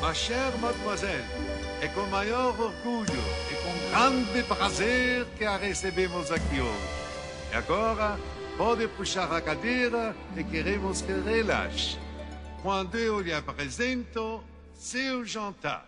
Ma chère mademoiselle, é com maior orgulho e com grande prazer que a recebemos aqui hoje. E agora, pode puxar a cadeira e queremos que relaxe. Quando eu lhe apresento seu jantar.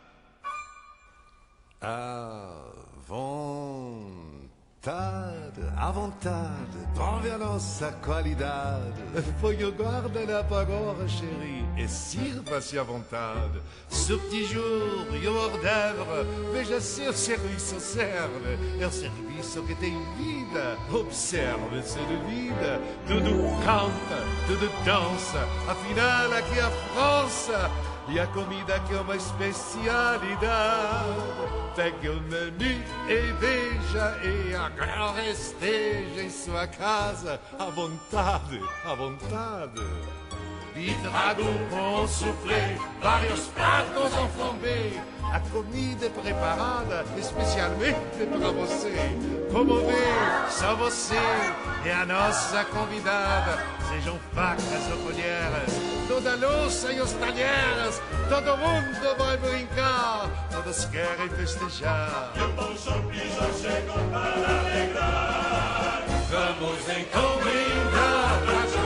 À vontade, prove a nossa qualidade. Ponha guarda na palavra, chérie, e sirva-se à vontade. Ce petit jour e o hors d'œuvre, veja seu serviço serve. É o serviço que tem vida, observe se duvida. Tudo canta, tudo dança, afinal aqui a França. E a comida que é uma especialidade. Pegue o menu e veja, e agora esteja em sua casa, à vontade, à vontade. Bitrago com soufflé, vários pratos en flambé. A comida é preparada especialmente para você. Como vê, só você é a nossa convidada. Sejam facas ou colheres, toda a louça e os talheres, todo mundo vai brincar, todos querem festejar. E o bom chope já chegou para alegrar. Vamos encomendar,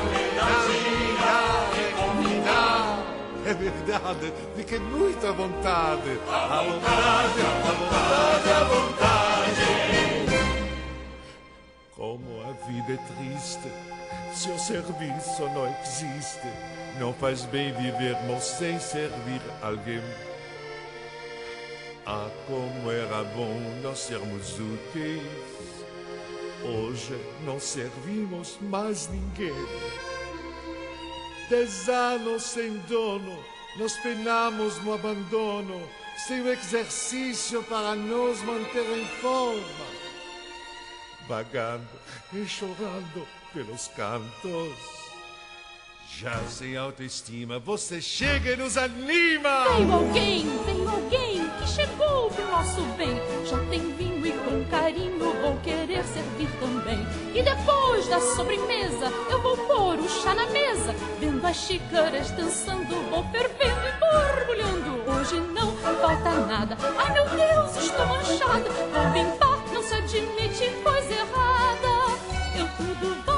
é verdade, fiquei muito à vontade. À vontade, à vontade, à vontade. Como a vida é triste, se o serviço não existe, não faz bem vivermos sem servir alguém. Ah, como era bom nós sermos úteis. Hoje não servimos mais ninguém. 10 anos sem dono, nós penamos no abandono, sem o exercício para nos manter em forma. Vagando e chorando pelos cantos. Já sem autoestima, você chega e nos anima. Vem alguém que chegou pro nosso bem. Já tem vinho e com carinho vou querer servir também. E depois da sobremesa eu vou pôr o chá na mesa. Vendo as xícaras dançando, vou fervendo e borbulhando. Hoje não falta nada, ai meu Deus, estou manchada. Vou limpar, não se admite coisa errada. Eu tudo